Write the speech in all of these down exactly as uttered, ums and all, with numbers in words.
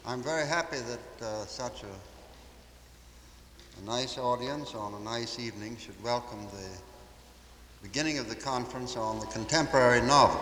I'm very happy that uh, such a, a nice audience on a nice evening should welcome the beginning of the conference on the contemporary novel.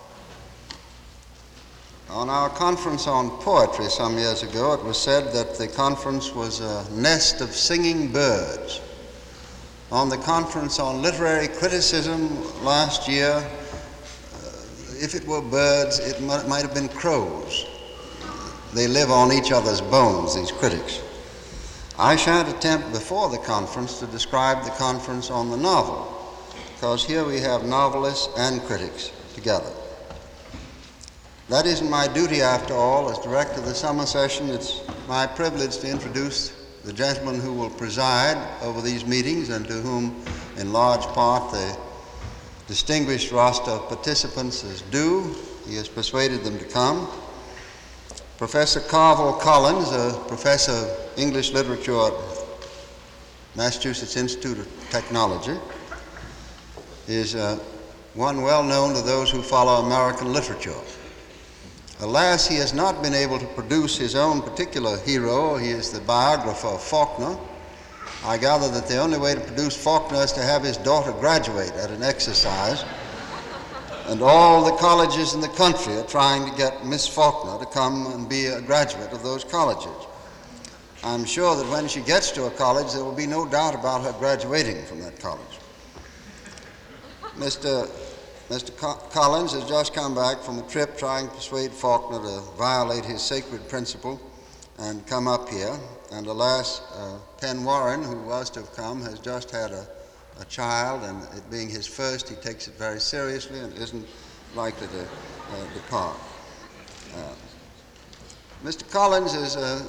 On our conference on poetry some years ago, it was said that the conference was a nest of singing birds. On the conference on literary criticism last year, uh, if it were birds, it might, might have been crows. They live on each other's bones, these critics. I shan't attempt before the conference to describe the conference on the novel, because here we have novelists and critics together. That isn't my duty, after all. As director of the summer session, it's my privilege to introduce the gentleman who will preside over these meetings and to whom, in large part, the distinguished roster of participants is due. He has persuaded them to come. Professor Carvel Collins, a professor of English literature at Massachusetts Institute of Technology, is uh, one well known to those who follow American literature. Alas, he has not been able to produce his own particular hero. He is the biographer of Faulkner. I gather that the only way to produce Faulkner is to have his daughter graduate at an exercise. And all the colleges in the country are trying to get Miss Faulkner to come and be a graduate of those colleges. I'm sure that when she gets to a college, there will be no doubt about her graduating from that college. Mister Mister Co- Collins has just come back from a trip trying to persuade Faulkner to violate his sacred principle and come up here. And alas, uh, Penn Warren, who was to have come, has just had a a child, and it being his first, he takes it very seriously and isn't likely to uh, depart. Uh, Mister Collins is uh,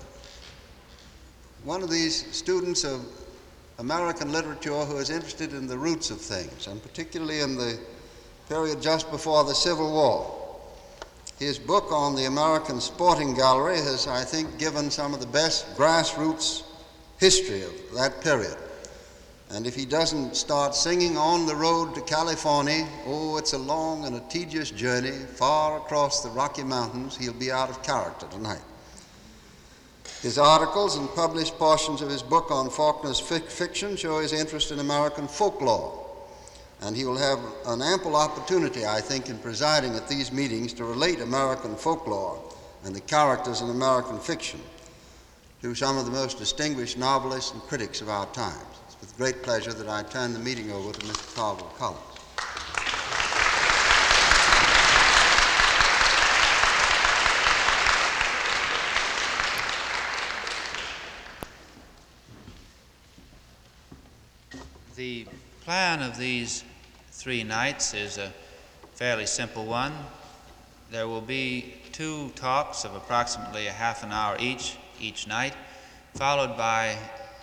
one of these students of American literature who is interested in the roots of things, and particularly in the period just before the Civil War. His book on the American Sporting Gallery has, I think, given some of the best grassroots history of that period. And if he doesn't start singing On the Road to California, oh, it's a long and a tedious journey far across the Rocky Mountains, he'll be out of character tonight. His articles and published portions of his book on Faulkner's fic- fiction show his interest in American folklore. And he will have an ample opportunity, I think, in presiding at these meetings to relate American folklore and the characters in American fiction to some of the most distinguished novelists and critics of our times. With great pleasure that I turn the meeting over to Mister Carvel Collins. The plan of these three nights is a fairly simple one. There will be two talks of approximately a half an hour each, each night, followed by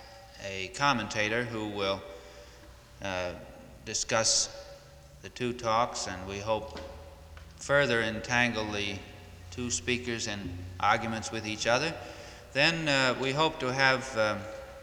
a commentator who will uh, discuss the two talks, and we hope further entangle the two speakers in arguments with each other. Then uh, we hope to have um,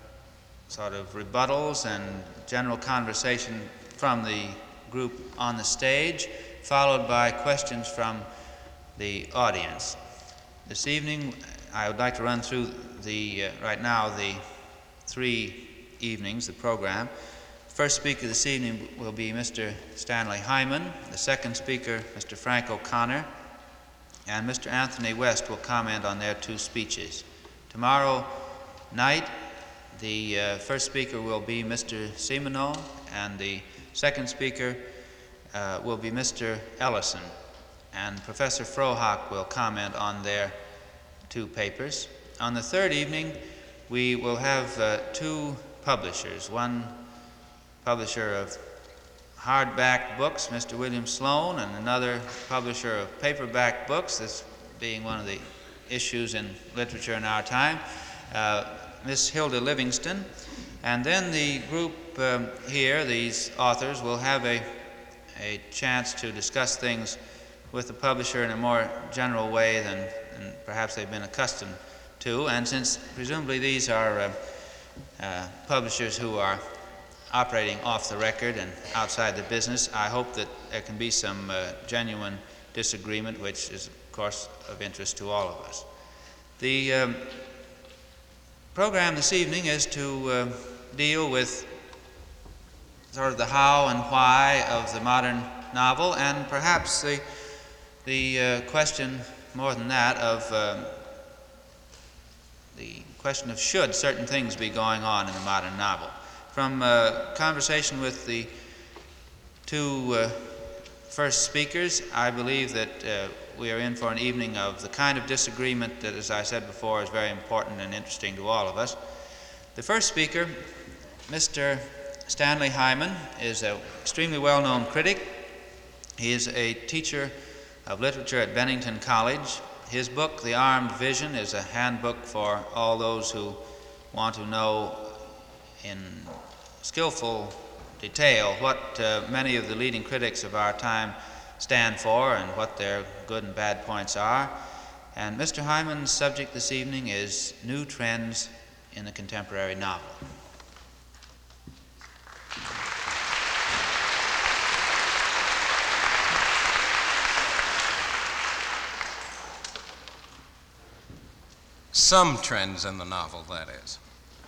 sort of rebuttals and general conversation from the group on the stage, followed by questions from the audience. This evening, I would like to run through the, uh, right now, the three evenings, the program. First speaker this evening will be Mister Stanley Hyman. The second speaker, Mister Frank O'Connor, and Mister Anthony West will comment on their two speeches. Tomorrow night, the uh, first speaker will be Mister Simoneau, and the second speaker uh, will be Mister Ellison, and Professor Frohock will comment on their two papers. On the third evening, we will have uh, two publishers, one publisher of hardback books, Mister William Sloan, and another publisher of paperback books, this being one of the issues in literature in our time, uh, Miss Hilda Livingston. And then the group um, here, these authors, will have a, a chance to discuss things with the publisher in a more general way than, than perhaps they've been accustomed to. And since presumably these are uh, uh, publishers who are operating off the record and outside the business, I hope that there can be some uh, genuine disagreement, which is, of course, of interest to all of us. The um, program this evening is to uh, deal with sort of the how and why of the modern novel, and perhaps the, the uh, question, more than that, of uh, the question of should certain things be going on in the modern novel. From uh, conversation with the two uh, first speakers, I believe that uh, we are in for an evening of the kind of disagreement that, as I said before, is very important and interesting to all of us. The first speaker, Mister Stanley Hyman, is an extremely well-known critic. He is a teacher of literature at Bennington College. His book, The Armed Vision, is a handbook for all those who want to know in skillful detail what uh, many of the leading critics of our time stand for and what their good and bad points are. And Mister Hyman's subject this evening is new trends in the contemporary novel. Some trends in the novel, that is.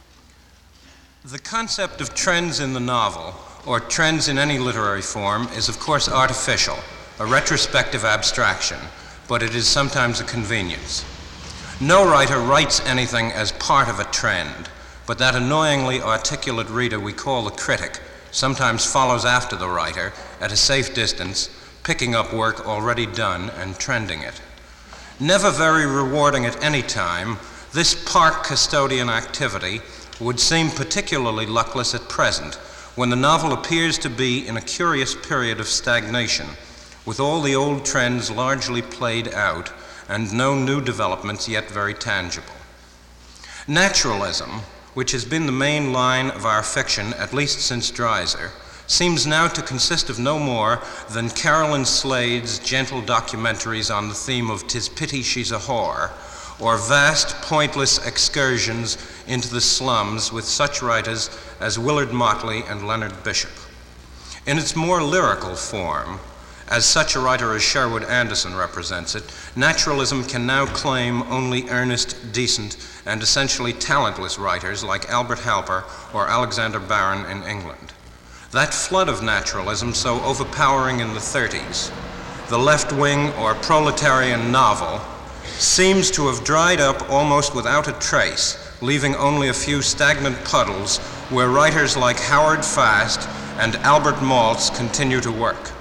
The concept of trends in the novel, or trends in any literary form, is of course artificial, a retrospective abstraction, but it is sometimes a convenience. No writer writes anything as part of a trend, but that annoyingly articulate reader we call the critic sometimes follows after the writer at a safe distance, picking up work already done and trending it. Never very rewarding at any time, this park custodian activity would seem particularly luckless at present, when the novel appears to be in a curious period of stagnation, with all the old trends largely played out and no new developments yet very tangible. Naturalism, which has been the main line of our fiction at least since Dreiser, seems now to consist of no more than Carolyn Slade's gentle documentaries on the theme of "'Tis Pity She's a Whore," or vast, pointless excursions into the slums with such writers as Willard Motley and Leonard Bishop. In its more lyrical form, as such a writer as Sherwood Anderson represents it, naturalism can now claim only earnest, decent, and essentially talentless writers like Albert Halper or Alexander Barron in England. That flood of naturalism so overpowering in the thirties, the left-wing or proletarian novel, seems to have dried up almost without a trace, leaving only a few stagnant puddles where writers like Howard Fast and Albert Maltz continue to work.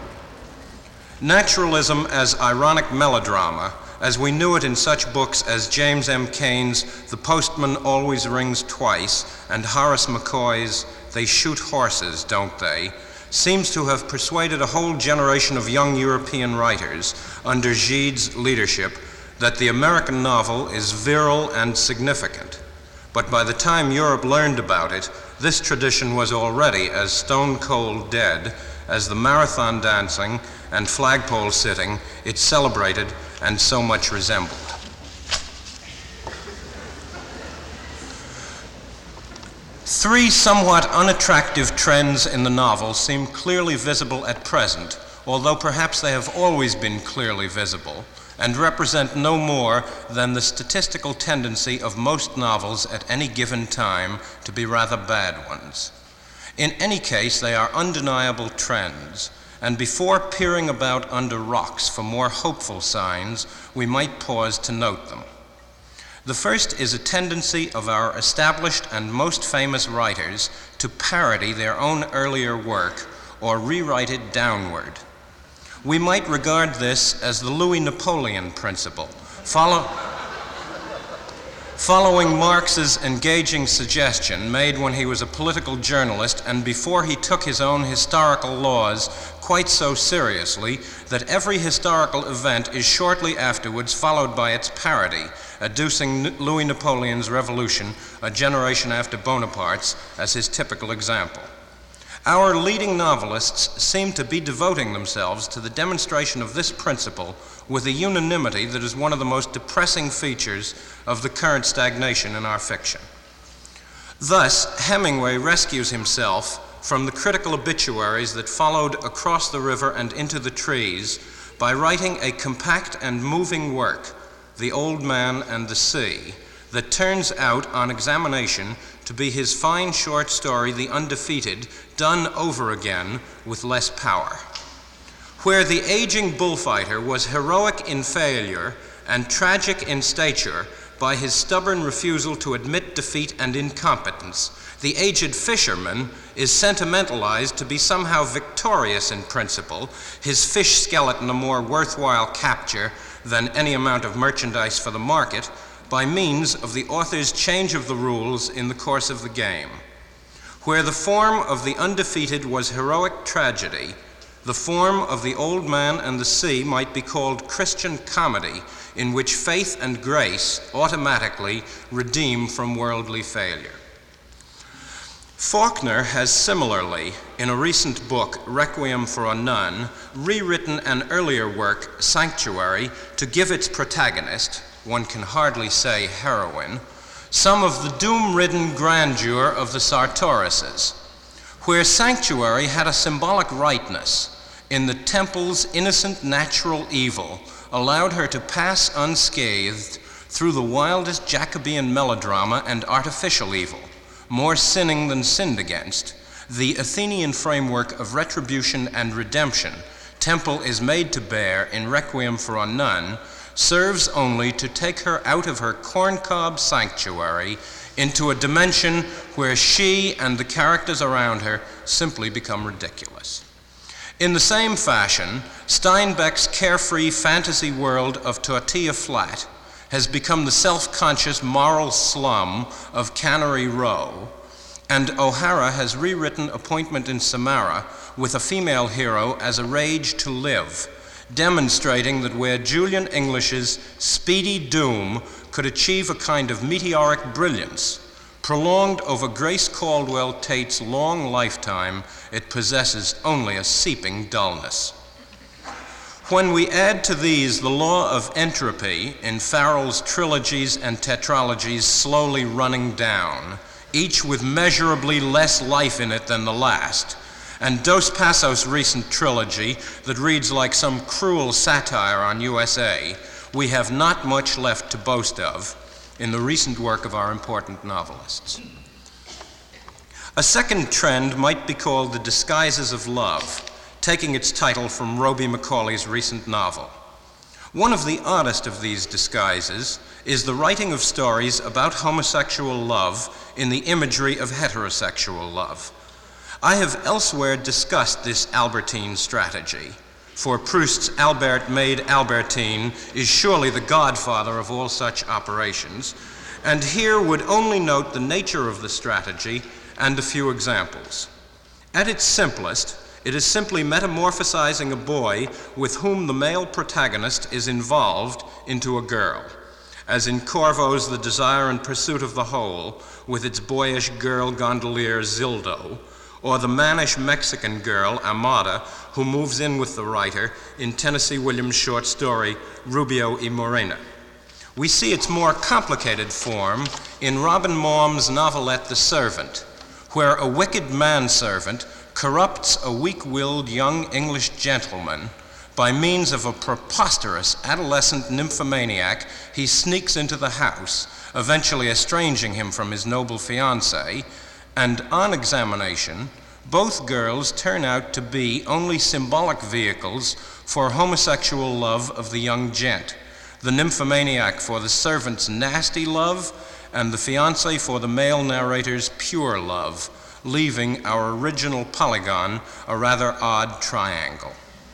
Naturalism as ironic melodrama, as we knew it in such books as James M. Cain's The Postman Always Rings Twice and Horace McCoy's They Shoot Horses, Don't They?, seems to have persuaded a whole generation of young European writers under Gide's leadership that the American novel is virile and significant. But by the time Europe learned about it, this tradition was already as stone-cold dead as the marathon dancing and flagpole sitting it celebrated and so much resembled. Three somewhat unattractive trends in the novel seem clearly visible at present, although perhaps they have always been clearly visible, and represent no more than the statistical tendency of most novels at any given time to be rather bad ones. In any case, they are undeniable trends, and before peering about under rocks for more hopeful signs, we might pause to note them. The first is a tendency of our established and most famous writers to parody their own earlier work or rewrite it downward. We might regard this as the Louis Napoleon principle, follow, following Marx's engaging suggestion made when he was a political journalist and before he took his own historical laws quite so seriously that every historical event is shortly afterwards followed by its parody, adducing Louis Napoleon's revolution a generation after Bonaparte's as his typical example. Our leading novelists seem to be devoting themselves to the demonstration of this principle with a unanimity that is one of the most depressing features of the current stagnation in our fiction. Thus, Hemingway rescues himself from the critical obituaries that followed Across the River and Into the Trees by writing a compact and moving work, The Old Man and the Sea, that turns out on examination to be his fine short story, The Undefeated, done over again with less power. Where the aging bullfighter was heroic in failure and tragic in stature by his stubborn refusal to admit defeat and incompetence, the aged fisherman is sentimentalized to be somehow victorious in principle, his fish skeleton a more worthwhile capture than any amount of merchandise for the market, by means of the author's change of the rules in the course of the game. Where the form of The Undefeated was heroic tragedy, the form of The Old Man and the Sea might be called Christian comedy, in which faith and grace automatically redeem from worldly failure. Faulkner has similarly, in a recent book, Requiem for a Nun, rewritten an earlier work, Sanctuary, to give its protagonist, one can hardly say heroine, some of the doom-ridden grandeur of the Sartorises. Where Sanctuary had a symbolic rightness in the temple's innocent natural evil allowed her to pass unscathed through the wildest Jacobean melodrama and artificial evil, more sinning than sinned against, the Athenian framework of retribution and redemption Temple is made to bear in Requiem for a Nun serves only to take her out of her corncob sanctuary into a dimension where she and the characters around her simply become ridiculous. In the same fashion, Steinbeck's carefree fantasy world of Tortilla Flat has become the self-conscious moral slum of Cannery Row, and O'Hara has rewritten Appointment in Samara with a female hero as a rage to live, demonstrating that where Julian English's speedy doom could achieve a kind of meteoric brilliance, prolonged over Grace Caldwell Tate's long lifetime, it possesses only a seeping dullness. When we add to these the law of entropy in Farrell's trilogies and tetralogies slowly running down, each with measurably less life in it than the last, and Dos Passos' recent trilogy that reads like some cruel satire on U S A, we have not much left to boast of in the recent work of our important novelists. A second trend might be called the disguises of love, taking its title from Roby Macaulay's recent novel. One of the oddest of these disguises is the writing of stories about homosexual love in the imagery of heterosexual love. I have elsewhere discussed this Albertine strategy, for Proust's Albert made Albertine is surely the godfather of all such operations, and here would only note the nature of the strategy and a few examples. At its simplest, it is simply metamorphosizing a boy with whom the male protagonist is involved into a girl, as in Corvo's The Desire and Pursuit of the Whole, with its boyish girl gondolier Zildo, or the mannish Mexican girl, Amada, who moves in with the writer in Tennessee Williams' short story, Rubio y Morena. We see its more complicated form in Robin Maugham's novelette, The Servant, where a wicked manservant corrupts a weak-willed young English gentleman by means of a preposterous adolescent nymphomaniac. He sneaks into the house, eventually estranging him from his noble fiancée, and on examination, both girls turn out to be only symbolic vehicles for homosexual love of the young gent, the nymphomaniac for the servant's nasty love, and the fiancé for the male narrator's pure love, leaving our original polygon a rather odd triangle.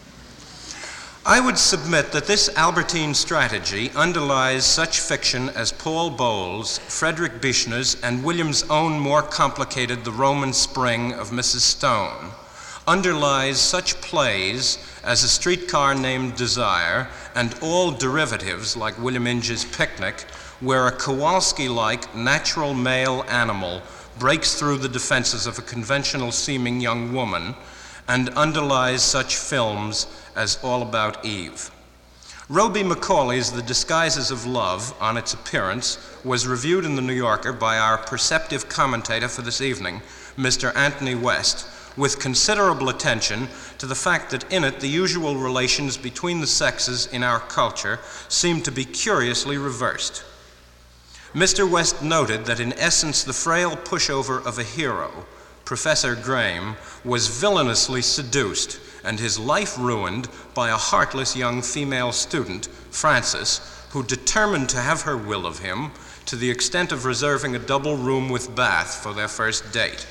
I would submit that this Albertine strategy underlies such fiction as Paul Bowles, Frederick Bichner's, and Williams' own more complicated The Roman Spring of Missus Stone, underlies such plays as A Streetcar Named Desire and all derivatives like William Inge's Picnic, where a Kowalski-like natural male animal breaks through the defenses of a conventional-seeming young woman, and underlies such films as All About Eve. Roby Macaulay's The Disguises of Love, on its appearance, was reviewed in the New Yorker by our perceptive commentator for this evening, Mister Anthony West, with considerable attention to the fact that in it the usual relations between the sexes in our culture seem to be curiously reversed. Mister West noted that in essence the frail pushover of a hero, Professor Graham, was villainously seduced and his life ruined by a heartless young female student, Frances, who determined to have her will of him to the extent of reserving a double room with bath for their first date.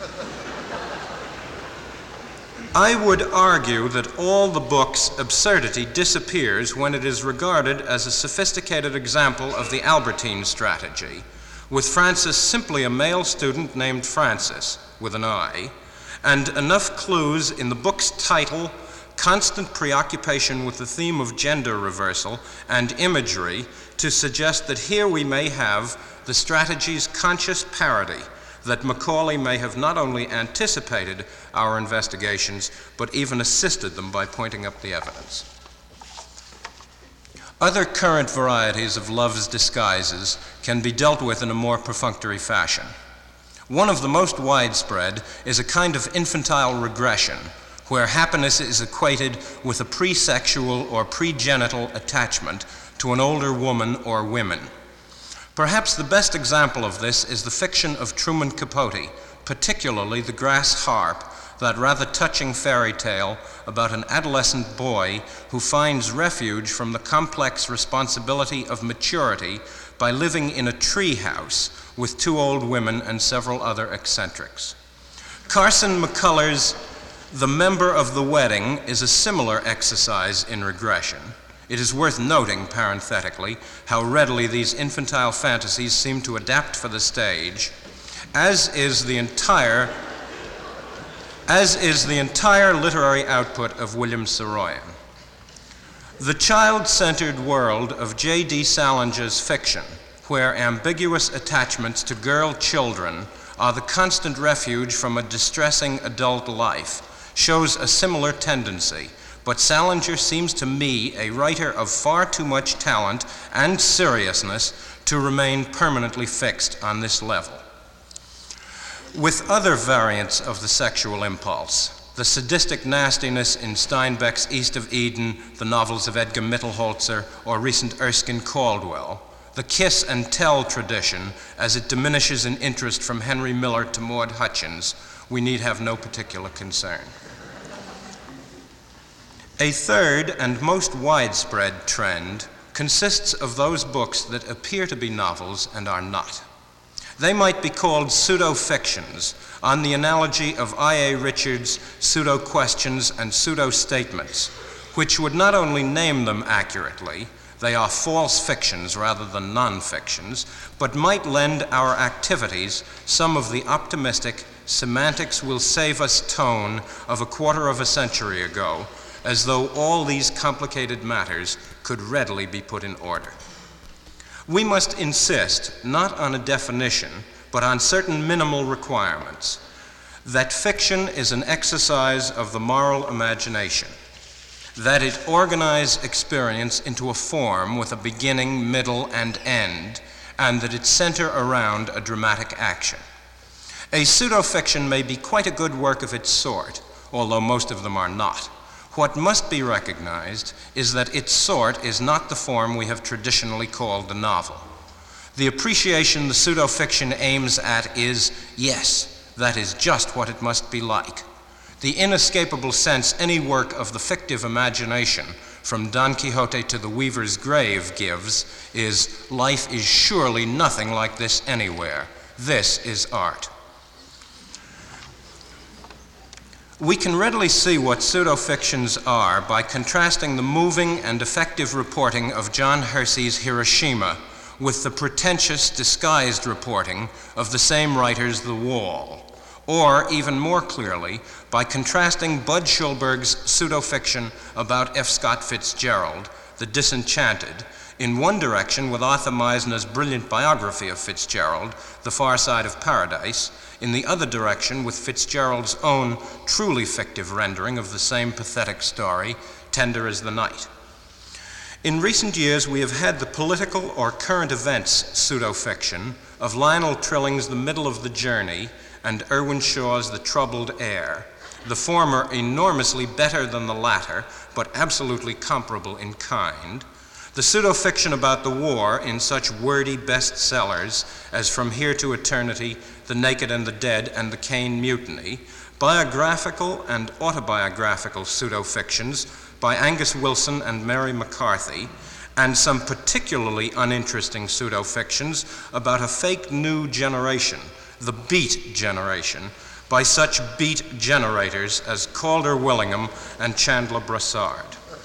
I would argue that all the book's absurdity disappears when it is regarded as a sophisticated example of the Albertine strategy, with Frances simply a male student named Francis, with an I, and enough clues in the book's title, constant preoccupation with the theme of gender reversal, and imagery to suggest that here we may have the strategy's conscious parody, that Macaulay may have not only anticipated our investigations, but even assisted them by pointing up the evidence. Other current varieties of love's disguises can be dealt with in a more perfunctory fashion. One of the most widespread is a kind of infantile regression, where happiness is equated with a pre-sexual or pre-genital attachment to an older woman or women. Perhaps the best example of this is the fiction of Truman Capote, particularly The Grass Harp, that rather touching fairy tale about an adolescent boy who finds refuge from the complex responsibility of maturity by living in a tree house with two old women and several other eccentrics. Carson McCullers' The Member of the Wedding is a similar exercise in regression. It is worth noting, parenthetically, how readily these infantile fantasies seem to adapt for the stage, as is the entire, as is the entire literary output of William Saroyan. The child-centered world of J D Salinger's fiction, where ambiguous attachments to girl children are the constant refuge from a distressing adult life, shows a similar tendency. But Salinger seems to me a writer of far too much talent and seriousness to remain permanently fixed on this level. With other variants of the sexual impulse, the sadistic nastiness in Steinbeck's East of Eden, the novels of Edgar Mittelholzer, or recent Erskine Caldwell, the kiss and tell tradition, as it diminishes in interest from Henry Miller to Maud Hutchins, we need have no particular concern. A third and most widespread trend consists of those books that appear to be novels and are not. They might be called pseudo-fictions, on the analogy of I A Richards' pseudo-questions and pseudo-statements, which would not only name them accurately, they are false fictions rather than non-fictions, but might lend our activities some of the optimistic semantics will save us tone of a quarter of a century ago, as though all these complicated matters could readily be put in order. We must insist not on a definition, but on certain minimal requirements, that fiction is an exercise of the moral imagination, that it organize experience into a form with a beginning, middle, and end, and that it center around a dramatic action. A pseudo-fiction may be quite a good work of its sort, although most of them are not. What must be recognized is that its sort is not the form we have traditionally called the novel. The appreciation the pseudo-fiction aims at is, yes, that is just what it must be like. The inescapable sense any work of the fictive imagination, from Don Quixote to the Weaver's Grave, gives is, life is surely nothing like this anywhere. This is art. We can readily see what pseudo-fictions are by contrasting the moving and effective reporting of John Hersey's Hiroshima with the pretentious, disguised reporting of the same writer's The Wall, or, even more clearly, by contrasting Bud Schulberg's pseudo-fiction about F. Scott Fitzgerald, The Disenchanted, in one direction with Arthur Meisner's brilliant biography of Fitzgerald, The Far Side of Paradise, in the other direction with Fitzgerald's own truly fictive rendering of the same pathetic story, Tender as the Night. In recent years, we have had the political or current events pseudo-fiction of Lionel Trilling's The Middle of the Journey and Irwin Shaw's The Troubled Air, the former enormously better than the latter, but absolutely comparable in kind, the pseudo-fiction about the war in such wordy bestsellers as From Here to Eternity, The Naked and the Dead, and The Caine Mutiny, biographical and autobiographical pseudo-fictions by Angus Wilson and Mary McCarthy, and some particularly uninteresting pseudo-fictions about a fake new generation, the Beat generation, by such beat generators as Calder Willingham and Chandler Brassard.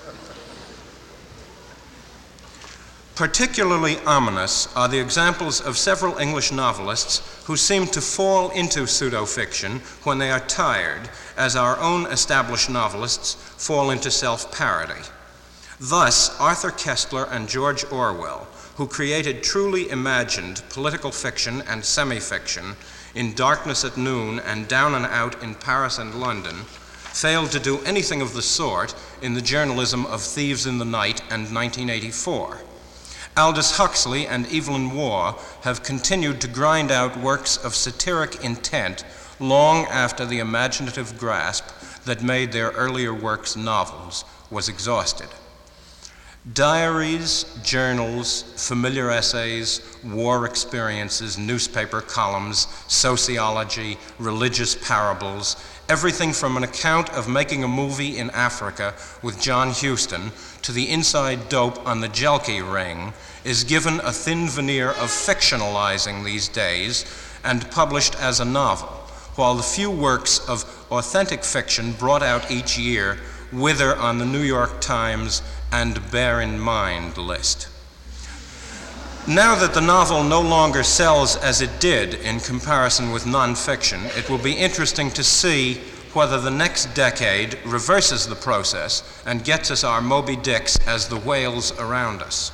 Particularly ominous are the examples of several English novelists who seem to fall into pseudo-fiction when they are tired, as our own established novelists fall into self-parody. Thus, Arthur Koestler and George Orwell, who created truly imagined political fiction and semi-fiction in Darkness at Noon and Down and Out in Paris and London, failed to do anything of the sort in the journalism of Thieves in the Night and nineteen eighty-four. Aldous Huxley and Evelyn Waugh have continued to grind out works of satiric intent long after the imaginative grasp that made their earlier works novels was exhausted. Diaries, journals, familiar essays, war experiences, newspaper columns, sociology, religious parables, everything from an account of making a movie in Africa with John Huston to the inside dope on the Jelke ring is given a thin veneer of fictionalizing these days and published as a novel, while the few works of authentic fiction brought out each year wither on the New York Times and Bear in Mind list. Now that the novel no longer sells as it did in comparison with nonfiction, it will be interesting to see whether the next decade reverses the process and gets us our Moby Dicks as the whales around us.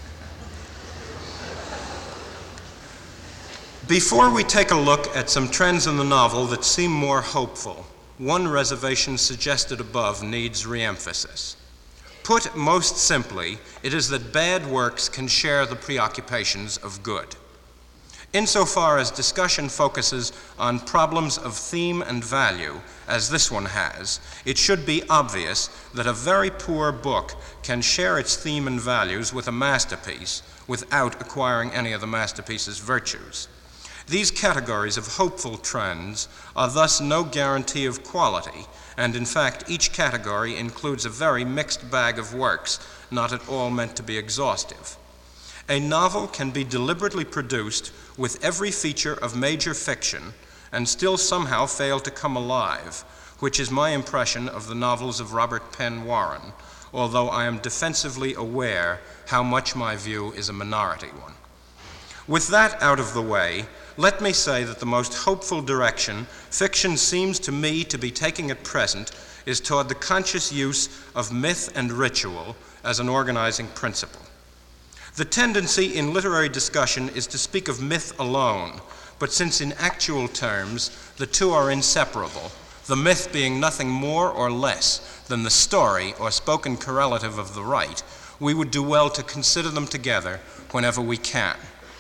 Before we take a look at some trends in the novel that seem more hopeful, one reservation suggested above needs re-emphasis. Put most simply, it is that bad works can share the preoccupations of good. Insofar as discussion focuses on problems of theme and value, as this one has, it should be obvious that a very poor book can share its theme and values with a masterpiece without acquiring any of the masterpiece's virtues. These categories of hopeful trends are thus no guarantee of quality, and in fact each category includes a very mixed bag of works, not at all meant to be exhaustive. A novel can be deliberately produced with every feature of major fiction and still somehow fail to come alive, which is my impression of the novels of Robert Penn Warren, although I am defensively aware how much my view is a minority one. With that out of the way, let me say that the most hopeful direction fiction seems to me to be taking at present is toward the conscious use of myth and ritual as an organizing principle. The tendency in literary discussion is to speak of myth alone, but since in actual terms the two are inseparable, the myth being nothing more or less than the story or spoken correlative of the right, we would do well to consider them together whenever we can.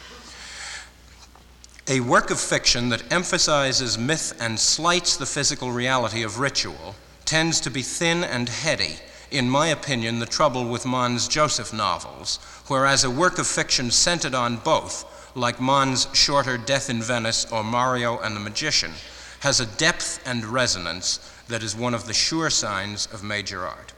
A work of fiction that emphasizes myth and slights the physical reality of ritual tends to be thin and heady, in my opinion, the trouble with Mann's Joseph novels, whereas a work of fiction centered on both, like Mann's shorter Death in Venice or Mario and the Magician, has a depth and resonance that is one of the sure signs of major art.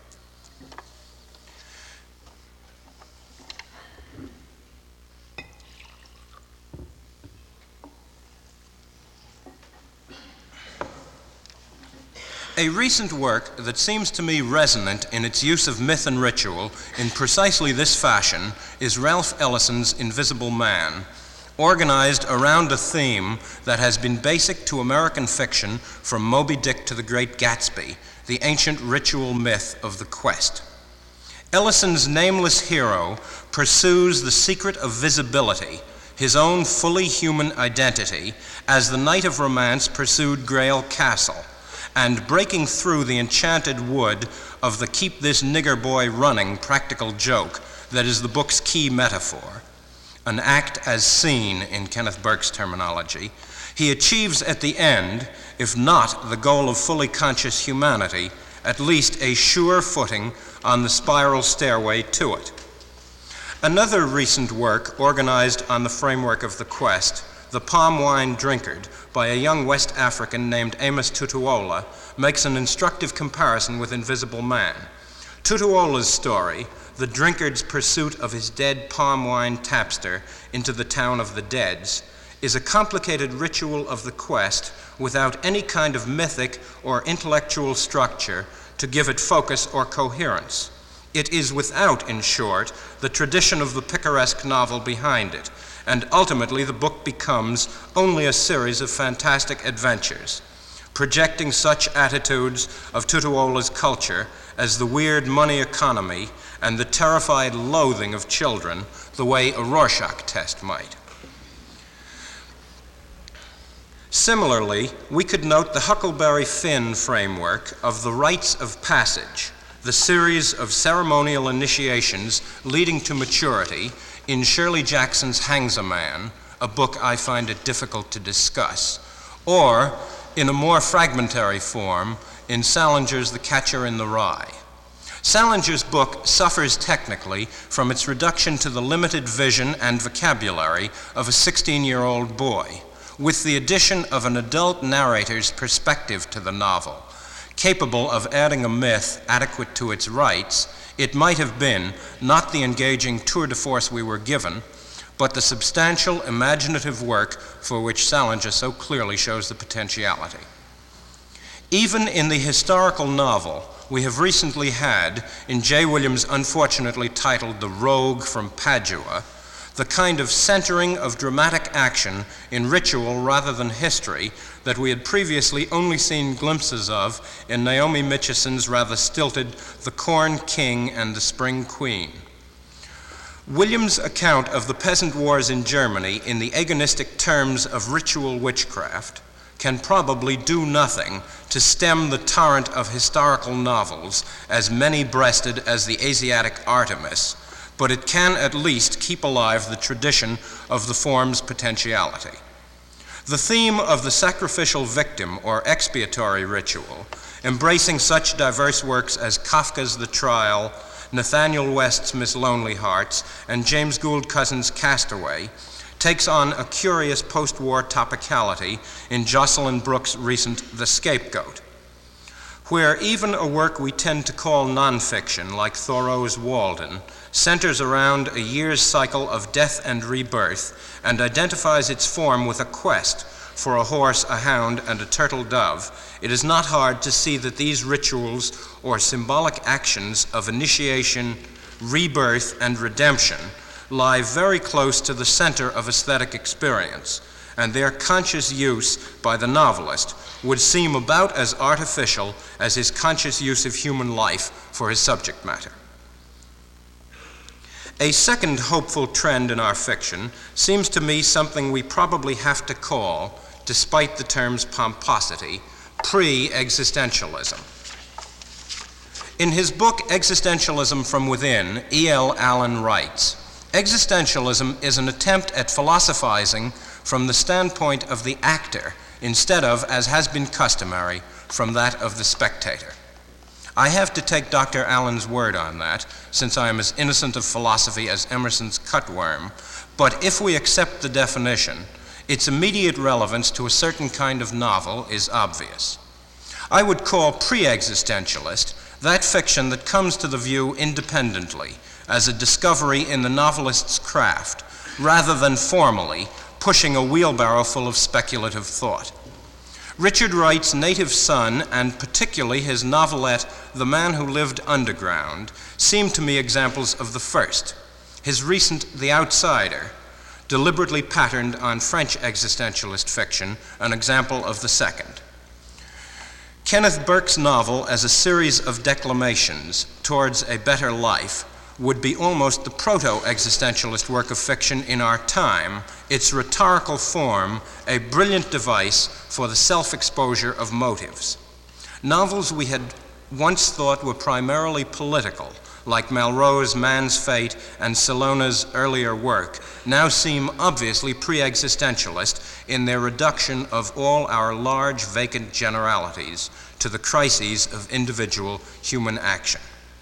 A recent work that seems to me resonant in its use of myth and ritual in precisely this fashion is Ralph Ellison's Invisible Man, organized around a theme that has been basic to American fiction from Moby Dick to The Great Gatsby, the ancient ritual myth of the quest. Ellison's nameless hero pursues the secret of visibility, his own fully human identity, as the knight of romance pursued Grail Castle, and breaking through the enchanted wood of the keep this nigger boy running practical joke that is the book's key metaphor. an act as seen in Kenneth Burke's terminology, he achieves at the end, if not the goal of fully conscious humanity, at least a sure footing on the spiral stairway to it. Another recent work organized on the framework of the quest, The Palm Wine Drinkard, by a young West African named Amos Tutuola, makes an instructive comparison with Invisible Man. Tutuola's story, the drinkard's pursuit of his dead palm wine tapster into the town of the Deads, is a complicated ritual of the quest without any kind of mythic or intellectual structure to give it focus or coherence. It is without, in short, the tradition of the picaresque novel behind it, and ultimately the book becomes only a series of fantastic adventures, projecting such attitudes of Tutuola's culture as the weird money economy and the terrified loathing of children, the way a Rorschach test might. Similarly, we could note the Huckleberry Finn framework of the rites of passage, the series of ceremonial initiations leading to maturity in Shirley Jackson's Hangs a Man, a book I find it difficult to discuss, or in a more fragmentary form in Salinger's The Catcher in the Rye. Salinger's book suffers technically from its reduction to the limited vision and vocabulary of a sixteen-year-old boy, with the addition of an adult narrator's perspective to the novel. Capable of adding a myth adequate to its rights, it might have been not the engaging tour de force we were given, but the substantial imaginative work for which Salinger so clearly shows the potentiality. Even in the historical novel we have recently had, in J. Williams' unfortunately titled The Rogue from Padua, the kind of centering of dramatic action in ritual rather than history that we had previously only seen glimpses of in Naomi Mitchison's rather stilted The Corn King and the Spring Queen. Williams' account of the peasant wars in Germany in the agonistic terms of ritual witchcraft can probably do nothing to stem the torrent of historical novels as many-breasted as the Asiatic Artemis, but it can at least keep alive the tradition of the form's potentiality. The theme of the sacrificial victim or expiatory ritual, embracing such diverse works as Kafka's The Trial, Nathaniel West's Miss Lonely Hearts, and James Gould Cousins' Castaway, takes on a curious post-war topicality in Jocelyn Brooks' recent The Scapegoat, where even a work we tend to call nonfiction, like Thoreau's Walden, centers around a year's cycle of death and rebirth and identifies its form with a quest for a horse, a hound, and a turtle dove, it is not hard to see that these rituals or symbolic actions of initiation, rebirth, and redemption lie very close to the center of aesthetic experience, and their conscious use by the novelist would seem about as artificial as his conscious use of human life for his subject matter. A second hopeful trend in our fiction seems to me something we probably have to call, despite the term's pomposity, pre-existentialism. In his book Existentialism from Within, E L Allen writes, "Existentialism is an attempt at philosophizing from the standpoint of the actor instead of, as has been customary, from that of the spectator." I have to take Doctor Allen's word on that, since I am as innocent of philosophy as Emerson's cutworm, but if we accept the definition, its immediate relevance to a certain kind of novel is obvious. I would call pre-existentialist that fiction that comes to the view independently, as a discovery in the novelist's craft, rather than formally pushing a wheelbarrow full of speculative thought. Richard Wright's Native Son, and particularly his novelette, The Man Who Lived Underground, seem to me examples of the first. His recent The Outsider, deliberately patterned on French existentialist fiction, an example of the second. Kenneth Burke's novel as a series of declamations towards a better life would be almost the proto-existentialist work of fiction in our time, its rhetorical form a brilliant device for the self-exposure of motives. Novels we had once thought were primarily political, like Malraux's Man's Fate and Silona's earlier work, now seem obviously pre-existentialist in their reduction of all our large vacant generalities to the crises of individual human action.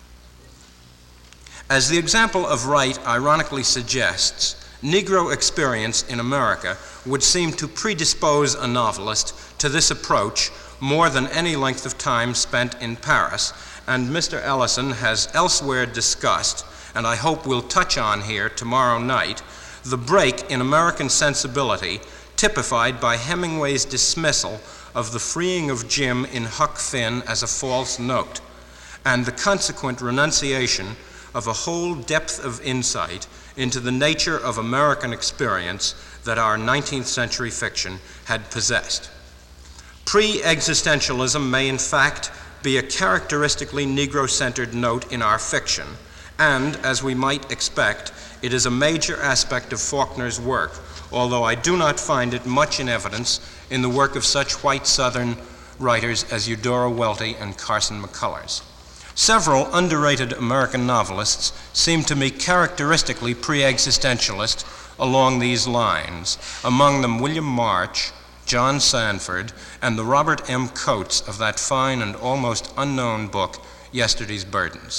As the example of Wright ironically suggests, Negro experience in America would seem to predispose a novelist to this approach more than any length of time spent in Paris, and Mister Ellison has elsewhere discussed, and I hope we'll touch on here tomorrow night, the break in American sensibility typified by Hemingway's dismissal of the freeing of Jim in Huck Finn as a false note, and the consequent renunciation of a whole depth of insight into the nature of American experience that our nineteenth century fiction had possessed. Pre-existentialism may in fact be a characteristically Negro-centered note in our fiction, and, as we might expect, it is a major aspect of Faulkner's work, although I do not find it much in evidence in the work of such white Southern writers as Eudora Welty and Carson McCullers. Several underrated American novelists seem to me characteristically pre-existentialist along these lines, among them William March, John Sanford, and the Robert M. Coates of that fine and almost unknown book, Yesterday's Burdens.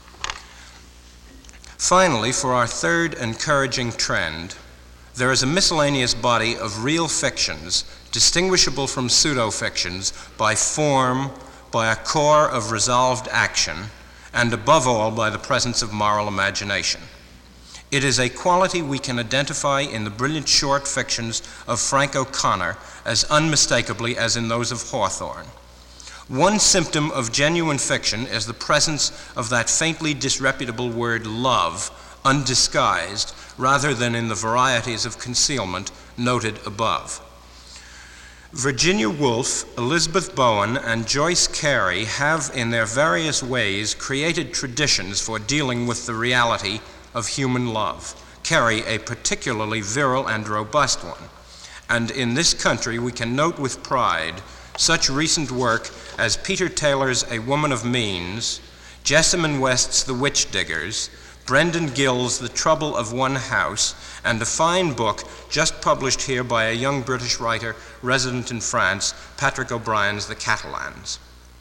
Finally, for our third encouraging trend, there is a miscellaneous body of real fictions distinguishable from pseudo-fictions by form, by a core of resolved action, and above all by the presence of moral imagination. It is a quality we can identify in the brilliant short fictions of Frank O'Connor as unmistakably as in those of Hawthorne. One symptom of genuine fiction is the presence of that faintly disreputable word love, undisguised, rather than in the varieties of concealment noted above. Virginia Woolf, Elizabeth Bowen, and Joyce Carey have, in their various ways, created traditions for dealing with the reality of human love, Carey a particularly virile and robust one. And in this country, we can note with pride such recent work as Peter Taylor's A Woman of Means, Jessamine West's The Witch Diggers, Brendan Gill's The Trouble of One House, and a fine book just published here by a young British writer resident in France, Patrick O'Brien's The Catalans.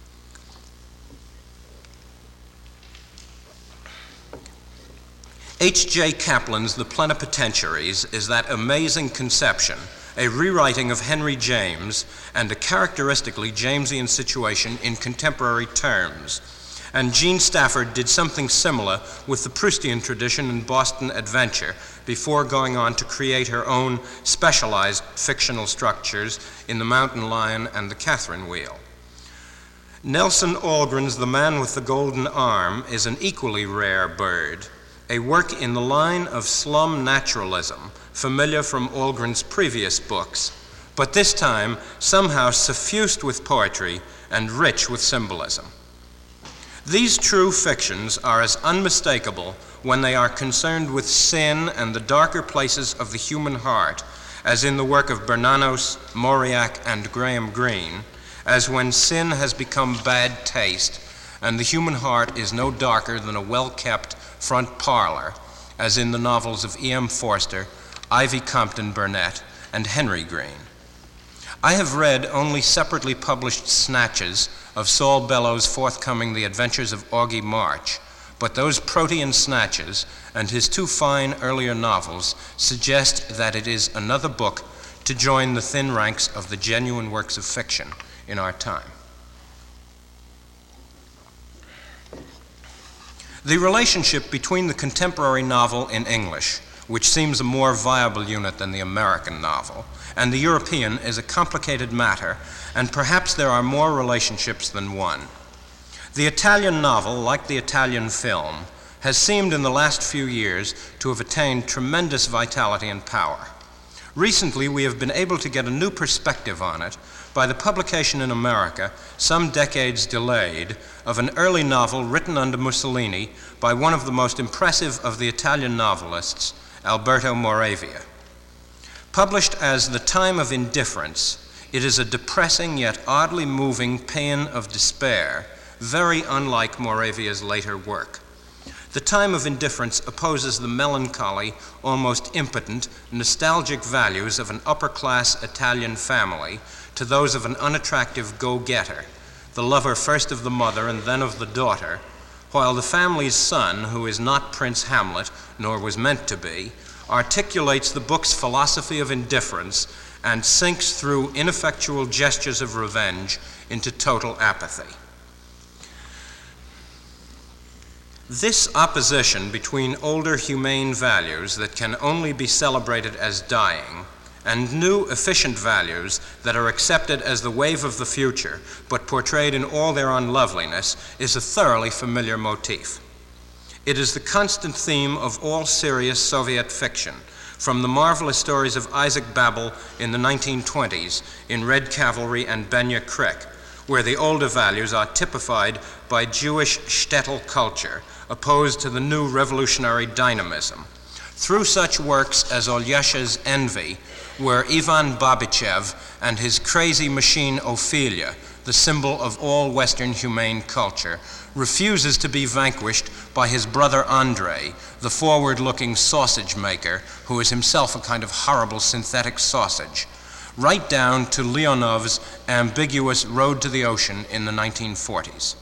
H J Kaplan's The Plenipotentiaries is that amazing conception, a rewriting of Henry James, and a characteristically Jamesian situation in contemporary terms. And Jean Stafford did something similar with the Proustian tradition in Boston Adventure before going on to create her own specialized fictional structures in The Mountain Lion and The Catherine Wheel. Nelson Algren's The Man with the Golden Arm is an equally rare bird, a work in the line of slum naturalism, familiar from Algren's previous books, but this time somehow suffused with poetry and rich with symbolism. These true fictions are as unmistakable when they are concerned with sin and the darker places of the human heart, as in the work of Bernanos, Mauriac, and Graham Greene, as when sin has become bad taste and the human heart is no darker than a well-kept front parlor, as in the novels of E M Forster, Ivy Compton Burnett, and Henry Green. I have read only separately published snatches of Saul Bellows' forthcoming The Adventures of Augie March, but those protean snatches and his two fine earlier novels suggest that it is another book to join the thin ranks of the genuine works of fiction in our time. The relationship between the contemporary novel in English, which seems a more viable unit than the American novel, and the European is a complicated matter, and perhaps there are more relationships than one. The Italian novel, like the Italian film, has seemed in the last few years to have attained tremendous vitality and power. Recently, we have been able to get a new perspective on it by the publication in America, some decades delayed, of an early novel written under Mussolini by one of the most impressive of the Italian novelists, Alberto Moravia. Published as The Time of Indifference, it is a depressing yet oddly moving paean of despair, very unlike Moravia's later work. The Time of Indifference opposes the melancholy, almost impotent, nostalgic values of an upper-class Italian family to those of an unattractive go-getter, the lover first of the mother and then of the daughter, while the family's son, who is not Prince Hamlet, nor was meant to be, articulates the book's philosophy of indifference and sinks through ineffectual gestures of revenge into total apathy. This opposition between older humane values that can only be celebrated as dying and new efficient values that are accepted as the wave of the future but portrayed in all their unloveliness is a thoroughly familiar motif. It is the constant theme of all serious Soviet fiction, from the marvelous stories of Isaac Babel in the nineteen twenties in Red Cavalry and Benya Krek, where the older values are typified by Jewish shtetl culture, opposed to the new revolutionary dynamism. Through such works as Olyesha's Envy, where Ivan Babichev and his crazy machine Ophelia, the symbol of all Western humane culture, refuses to be vanquished by his brother Andrei, the forward-looking sausage maker, who is himself a kind of horrible synthetic sausage, right down to Leonov's ambiguous Road to the Ocean in the nineteen forties.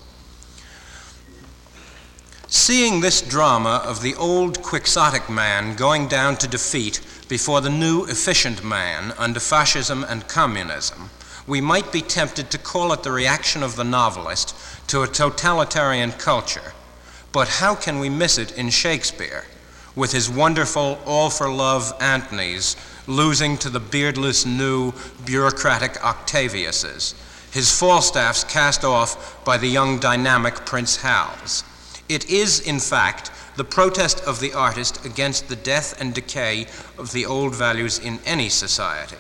Seeing this drama of the old quixotic man going down to defeat before the new efficient man under fascism and communism, we might be tempted to call it the reaction of the novelist to a totalitarian culture. But how can we miss it in Shakespeare, with his wonderful all-for-love Antonies losing to the beardless new bureaucratic Octaviuses, his Falstaffs cast off by the young dynamic Prince Hals? It is, in fact, the protest of the artist against the death and decay of the old values in any society.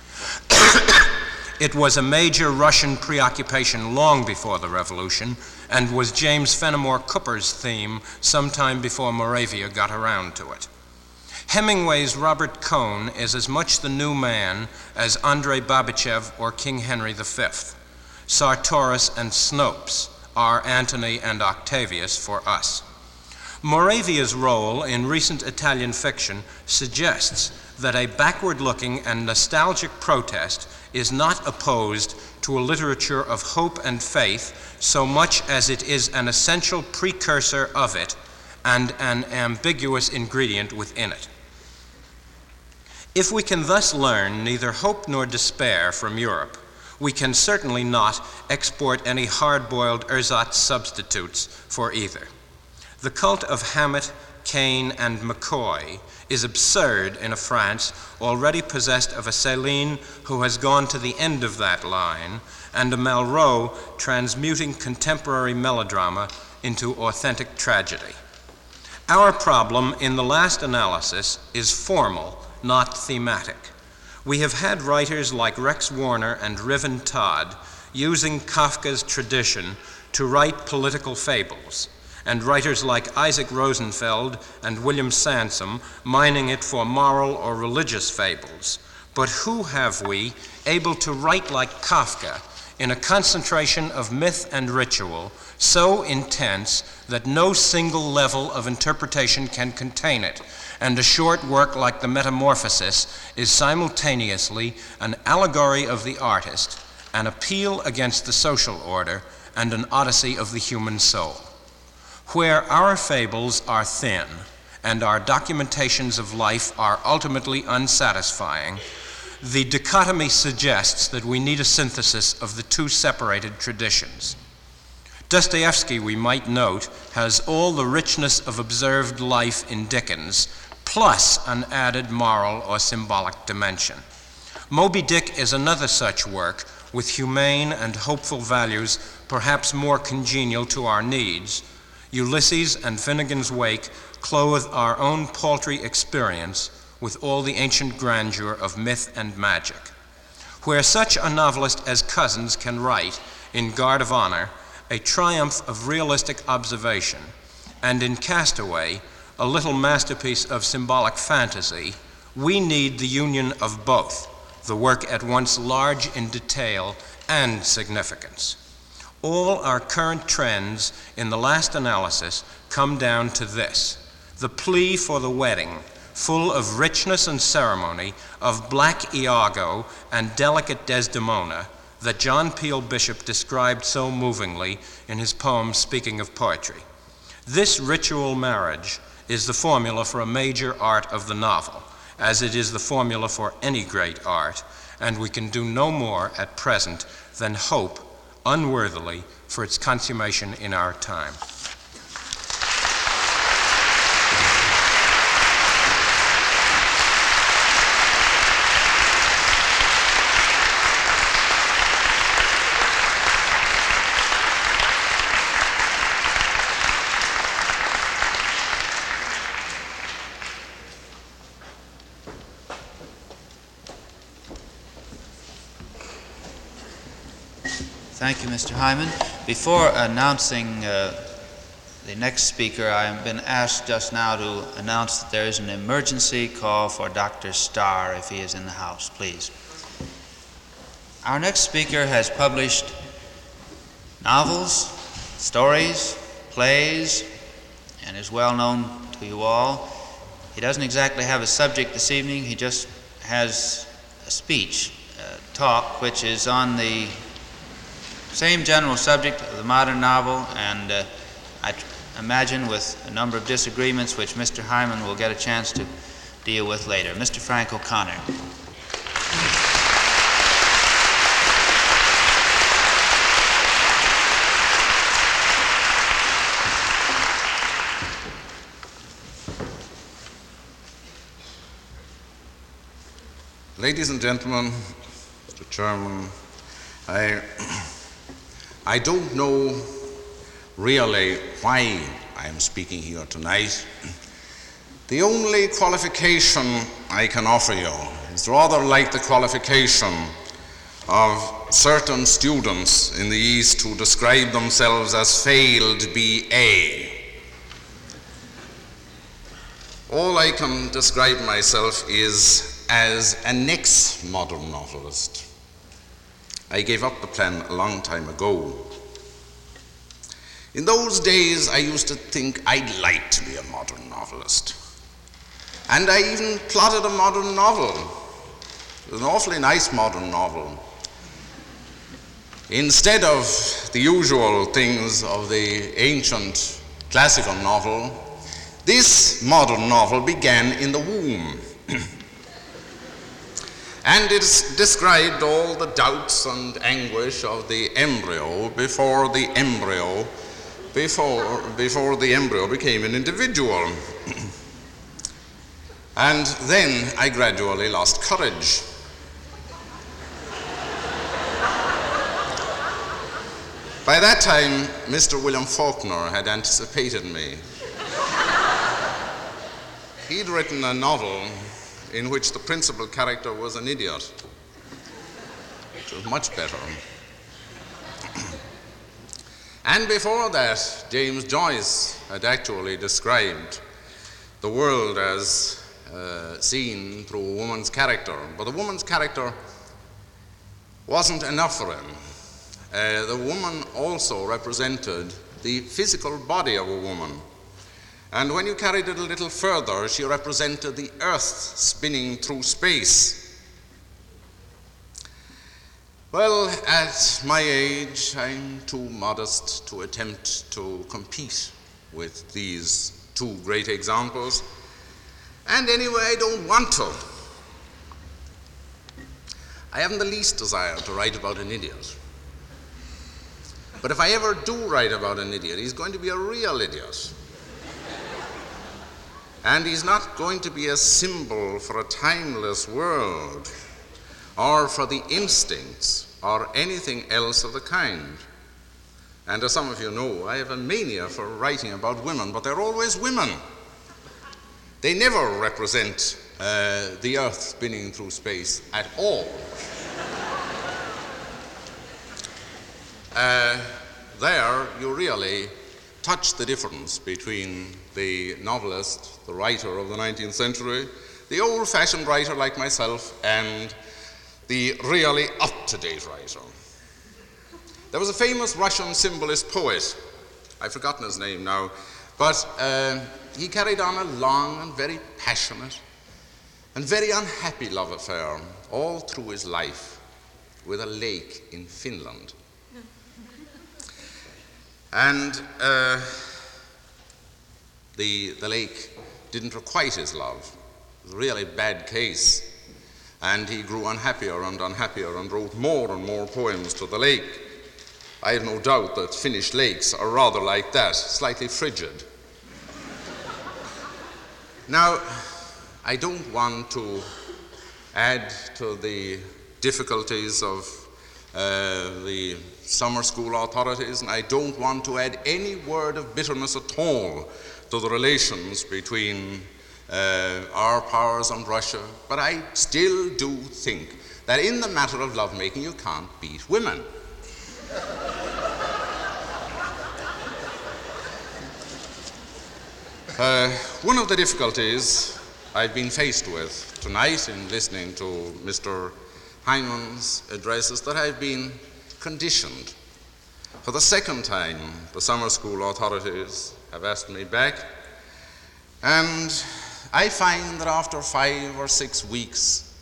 It was a major Russian preoccupation long before the revolution, and was James Fenimore Cooper's theme sometime before Moravia got around to it. Hemingway's Robert Cohn is as much the new man as Andrei Babichev or King Henry the Fifth. Sartoris and Snopes are Antony and Octavius for us. Moravia's role in recent Italian fiction suggests that a backward-looking and nostalgic protest is not opposed to a literature of hope and faith so much as it is an essential precursor of it and an ambiguous ingredient within it. If we can thus learn neither hope nor despair from Europe, we can certainly not export any hard-boiled ersatz substitutes for either. The cult of Hammett, Cain, and McCoy is absurd in a France already possessed of a Céline who has gone to the end of that line, and a Malraux transmuting contemporary melodrama into authentic tragedy. Our problem in the last analysis is formal, not thematic. We have had writers like Rex Warner and Riven Todd using Kafka's tradition to write political fables, and writers like Isaac Rosenfeld and William Sansom mining it for moral or religious fables. But who have we able to write like Kafka in a concentration of myth and ritual so intense that no single level of interpretation can contain it, and a short work like The Metamorphosis is simultaneously an allegory of the artist, an appeal against the social order, and an odyssey of the human soul? Where our fables are thin and our documentations of life are ultimately unsatisfying, the dichotomy suggests that we need a synthesis of the two separated traditions. Dostoevsky, we might note, has all the richness of observed life in Dickens, plus an added moral or symbolic dimension. Moby Dick is another such work with humane and hopeful values perhaps more congenial to our needs. Ulysses and Finnegan's Wake clothe our own paltry experience with all the ancient grandeur of myth and magic. Where such a novelist as Cousins can write, in Guard of Honor, a triumph of realistic observation, and in Castaway, a little masterpiece of symbolic fantasy, we need the union of both, the work at once large in detail and significance. All our current trends in the last analysis come down to this: the plea for the wedding, full of richness and ceremony, of black Iago and delicate Desdemona, that John Peel Bishop described so movingly in his poem Speaking of Poetry. This ritual marriage is the formula for a major art of the novel, as it is the formula for any great art, and we can do no more at present than hope unworthily for its consummation in our time. Thank you, Mister Hyman. Before announcing uh, the next speaker, I have been asked just now to announce that there is an emergency call for Doctor Starr, if he is in the house, please. Our next speaker has published novels, stories, plays, and is well known to you all. He doesn't exactly have a subject this evening. He just has a speech, a talk, which is on the same general subject of the modern novel, and uh, I tr- imagine with a number of disagreements which Mister Hyman will get a chance to deal with later. Mister Frank O'Connor. Ladies and gentlemen, Mister Chairman, I I don't know really why I am speaking here tonight. The only qualification I can offer you is rather like the qualification of certain students in the East who describe themselves as failed B A. All I can describe myself is as an ex-modern novelist. I gave up the plan a long time ago. In those days, I used to think I'd like to be a modern novelist. And I even plotted a modern novel. It was an awfully nice modern novel. Instead of the usual things of the ancient classical novel, this modern novel began in the womb. And it described all the doubts and anguish of the embryo before the embryo, before, before the embryo became an individual. And then I gradually lost courage. By that time, Mister William Faulkner had anticipated me. He'd written a novel in which the principal character was an idiot, which was much better. And before that, James Joyce had actually described the world as uh, seen through a woman's character. But the woman's character wasn't enough for him. Uh, the woman also represented the physical body of a woman. And when you carried it a little further, she represented the earth spinning through space. Well, at my age, I'm too modest to attempt to compete with these two great examples. And anyway, I don't want to. I haven't the least desire to write about an idiot. But if I ever do write about an idiot, he's going to be a real idiot. And he's not going to be a symbol for a timeless world, or for the instincts, or anything else of the kind. And as some of you know, I have a mania for writing about women, but they're always women. They never represent uh, the earth spinning through space at all. Uh, there, you really touch the difference between the novelist, the writer of the nineteenth century, the old-fashioned writer like myself, and the really up-to-date writer. There was a famous Russian symbolist poet, I've forgotten his name now, but uh, he carried on a long and very passionate and very unhappy love affair all through his life with a lake in Finland. And uh, the, the lake didn't requite his love. It was a really bad case. And he grew unhappier and unhappier and wrote more and more poems to the lake. I have no doubt that Finnish lakes are rather like that, slightly frigid. Now, I don't want to add to the difficulties of uh, the summer school authorities, and I don't want to add any word of bitterness at all to the relations between uh, our powers and Russia, but I still do think that in the matter of lovemaking you can't beat women. Uh, one of the difficulties I've been faced with tonight in listening to Mister Hyman's address is that I've been conditioned. For the second time, the summer school authorities have asked me back, and I find that after five or six weeks,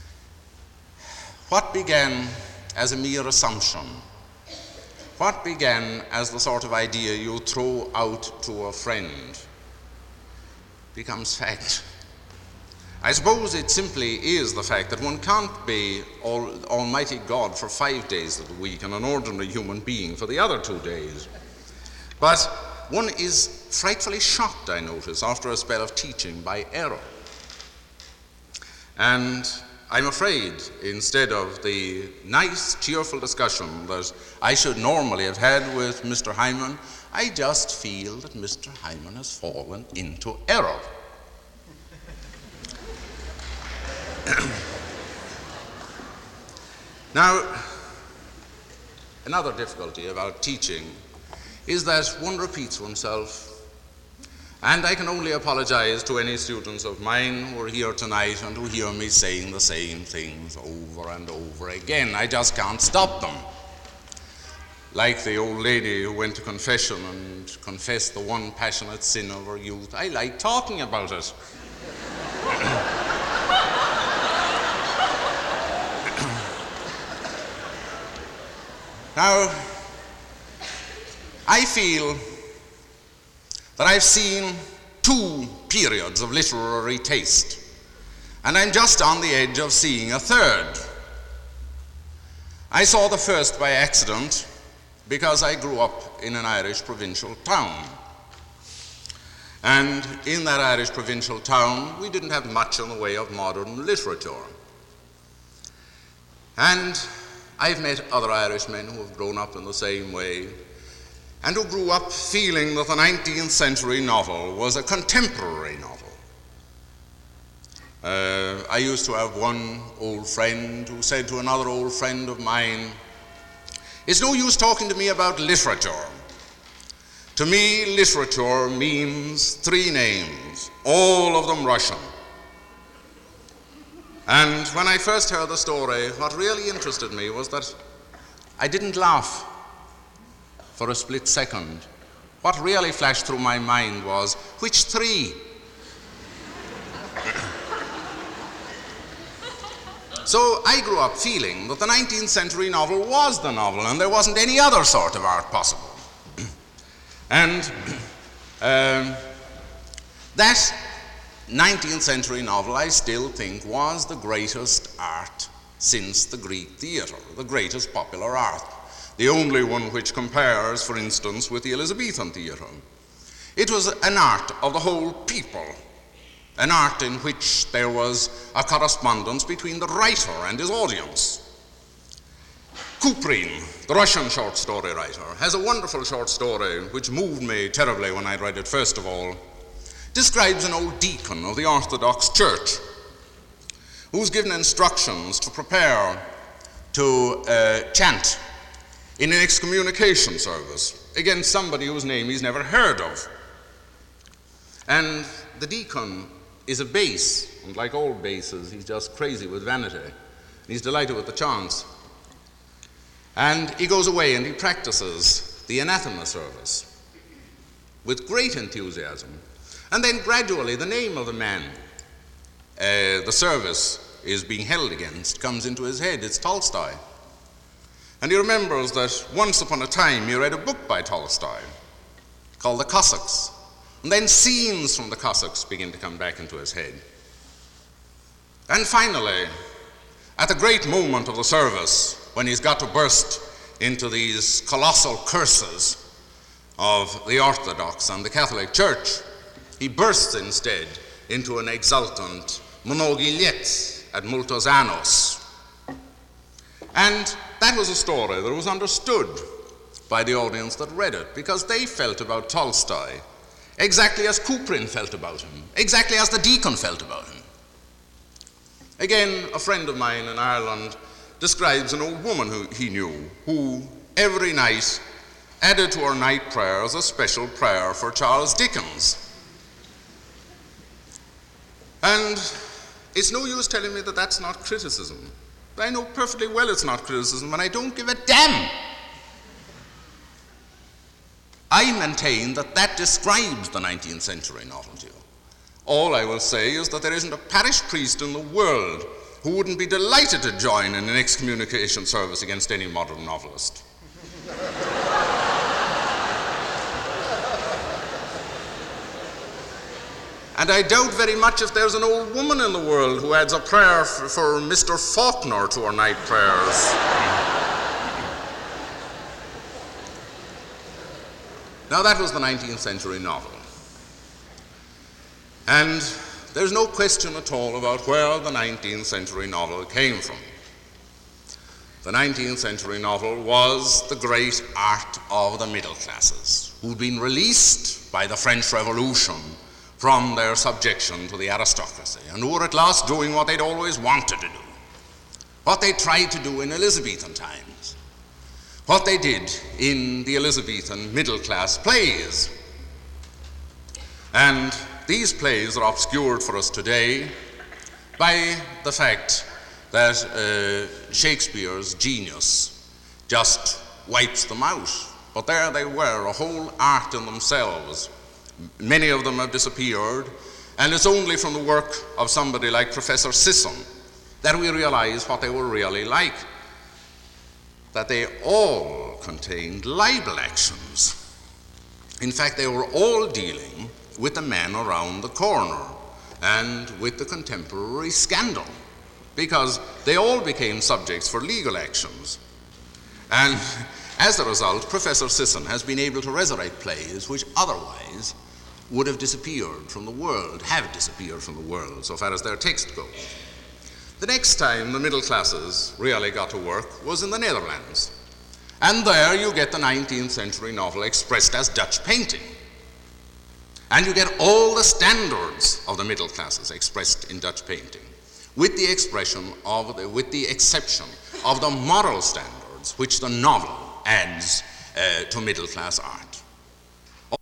what began as a mere assumption, what began as the sort of idea you throw out to a friend, becomes fact. I suppose it simply is the fact that one can't be all, Almighty God for five days of the week and an ordinary human being for the other two days. But one is frightfully shocked, I notice, after a spell of teaching by error. And I'm afraid, instead of the nice, cheerful discussion that I should normally have had with Mister Hyman, I just feel that Mister Hyman has fallen into error. Now, another difficulty about teaching is that one repeats oneself, and I can only apologize to any students of mine who are here tonight and who hear me saying the same things over and over again. I just can't stop them. Like the old lady who went to confession and confessed the one passionate sin of her youth, I like talking about it. Now, I feel that I've seen two periods of literary taste, and I'm just on the edge of seeing a third. I saw the first by accident because I grew up in an Irish provincial town. And in that Irish provincial town, we didn't have much in the way of modern literature. And I've met other Irishmen who have grown up in the same way and who grew up feeling that the nineteenth century novel was a contemporary novel. Uh, I used to have one old friend who said to another old friend of mine, "It's no use talking to me about literature. To me, literature means three names, all of them Russian." And when I first heard the story, what really interested me was that I didn't laugh for a split second. What really flashed through my mind was, which three? So I grew up feeling that the nineteenth century novel was the novel and there wasn't any other sort of art possible. And um, that nineteenth century novel, I still think, was the greatest art since the Greek theatre, the greatest popular art, the only one which compares, for instance, with the Elizabethan theatre. It was an art of the whole people, an art in which there was a correspondence between the writer and his audience. Kuprin, the Russian short story writer, has a wonderful short story which moved me terribly when I read it first of all. Describes an old deacon of the Orthodox Church who's given instructions to prepare to uh, chant in an excommunication service against somebody whose name he's never heard of. And the deacon is a base, and like all bases, he's just crazy with vanity. He's delighted with the chance. And he goes away and he practices the anathema service with great enthusiasm. And then gradually the name of the man uh, the service is being held against comes into his head. It's Tolstoy. And he remembers that once upon a time he read a book by Tolstoy called The Cossacks. And then scenes from the Cossacks begin to come back into his head. And finally, at the great moment of the service, when he's got to burst into these colossal curses of the Orthodox and the Catholic Church, he bursts instead into an exultant "Mnogi liet et multos annos." And that was a story that was understood by the audience that read it, because they felt about Tolstoy exactly as Kuprin felt about him, exactly as the deacon felt about him. Again, a friend of mine in Ireland describes an old woman who he knew, who every night added to her night prayers a special prayer for Charles Dickens. And it's no use telling me that that's not criticism. I know perfectly well it's not criticism, and I don't give a damn. I maintain that that describes the nineteenth century novelty. All I will say is that there isn't a parish priest in the world who wouldn't be delighted to join in an excommunication service against any modern novelist. And I doubt very much if there's an old woman in the world who adds a prayer for, for Mister Faulkner to her night prayers. Now, that was the nineteenth century novel. And there's no question at all about where the nineteenth century novel came from. The nineteenth century novel was the great art of the middle classes, who'd been released by the French Revolution from their subjection to the aristocracy, and who were at last doing what they'd always wanted to do, what they tried to do in Elizabethan times, what they did in the Elizabethan middle-class plays. And these plays are obscured for us today by the fact that uh, Shakespeare's genius just wipes them out. But there they were, a whole art in themselves. Many of them have disappeared, and it's only from the work of somebody like Professor Sisson that we realize what they were really like, that they all contained libel actions. In fact, they were all dealing with the man around the corner and with the contemporary scandal, because they all became subjects for legal actions. And as a result, Professor Sisson has been able to resurrect plays which otherwise would have disappeared from the world, have disappeared from the world, so far as their text goes. The next time the middle classes really got to work was in the Netherlands. And there you get the nineteenth century novel expressed as Dutch painting. And you get all the standards of the middle classes expressed in Dutch painting, with the expression of the, with the exception of the moral standards which the novel adds uh, to middle class art.